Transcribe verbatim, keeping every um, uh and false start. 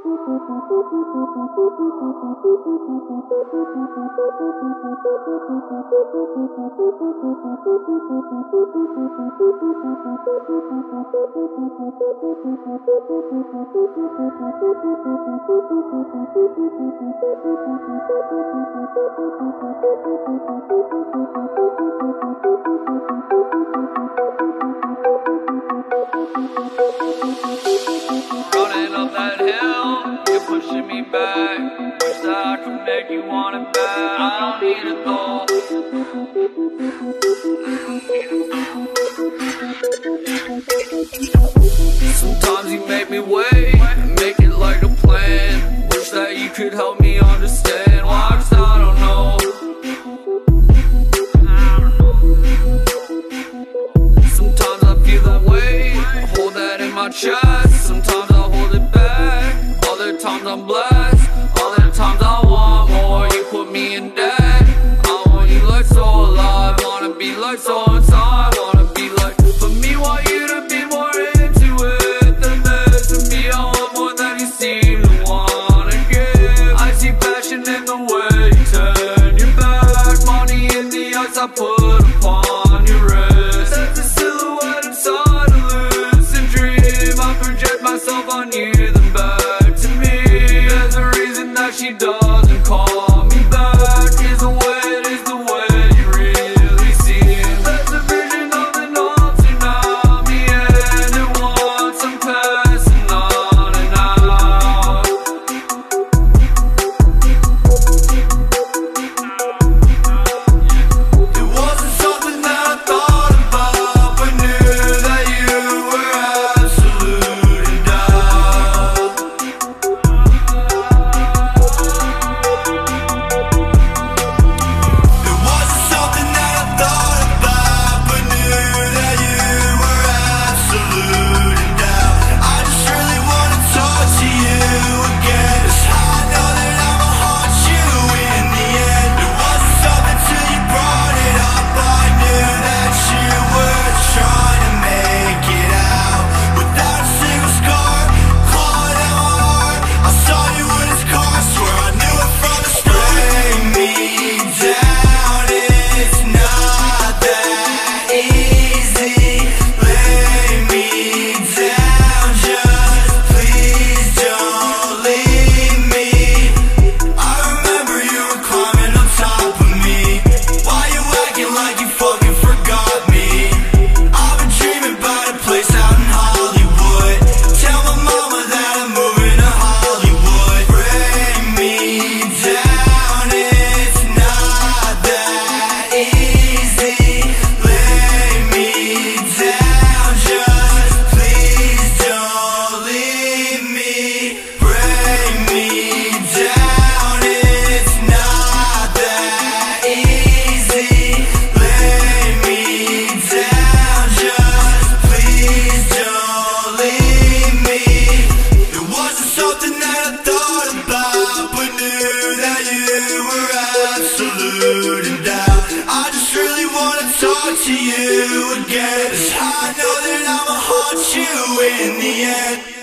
Running up that hill, you're pushing me back. Wish that I could make you want it back. I don't need it though. Sometimes you make me wait and make it like a plan. Wish that you could help me understand why, 'cause I don't know. Sometimes I feel that way, I hold that in my chest. Sometimes I hold it back, other times I'm blessed. Other times I want more, you put me in debt. I want you like so alive, wanna be like so inside. Wanna be like, for me, want you to be more into it than this. And me, I want more than you seem to wanna give. I see passion in the way you turn your back. Money in the eyes I put upon your wrist. That's a silhouette inside a lucid dream. I project myself on you, then back to me. There's a reason that she doesn't call me back. Is the way it is, the way you really seem. That's a vision of an all tsunami, and it wants I'm passing on and out. It wasn't something that I thought about, but knew that you were absolute and doubt. It wasn't something that I thought about, but knew that you were absolute and doubt. I just really wanna talk to you again, 'cause I know that I'ma haunt you in the end. It wasn't something till you brought it up. I knew that you were trying to make it out without a single scar, clawing at my heart. I saw you in his car, swear I knew it from the start. Bring me down, it's not that easy. Lay me down, just please don't leave me. I remember you were climbing on top of me. Why you acting like you fucking forgot me? I've been dreaming about a place out in Hollywood. Tell my mama that I'm moving to Hollywood. Bring me down, it's not that easy. Lay me down, just please don't leave me. Bring me down, it's not that easy. Lay me down, just please don't leave me. It wasn't something that I thought about, but knew that you were absolute and doubt. I just really wanna talk to you again, 'cause I know that I'ma haunt you in the end.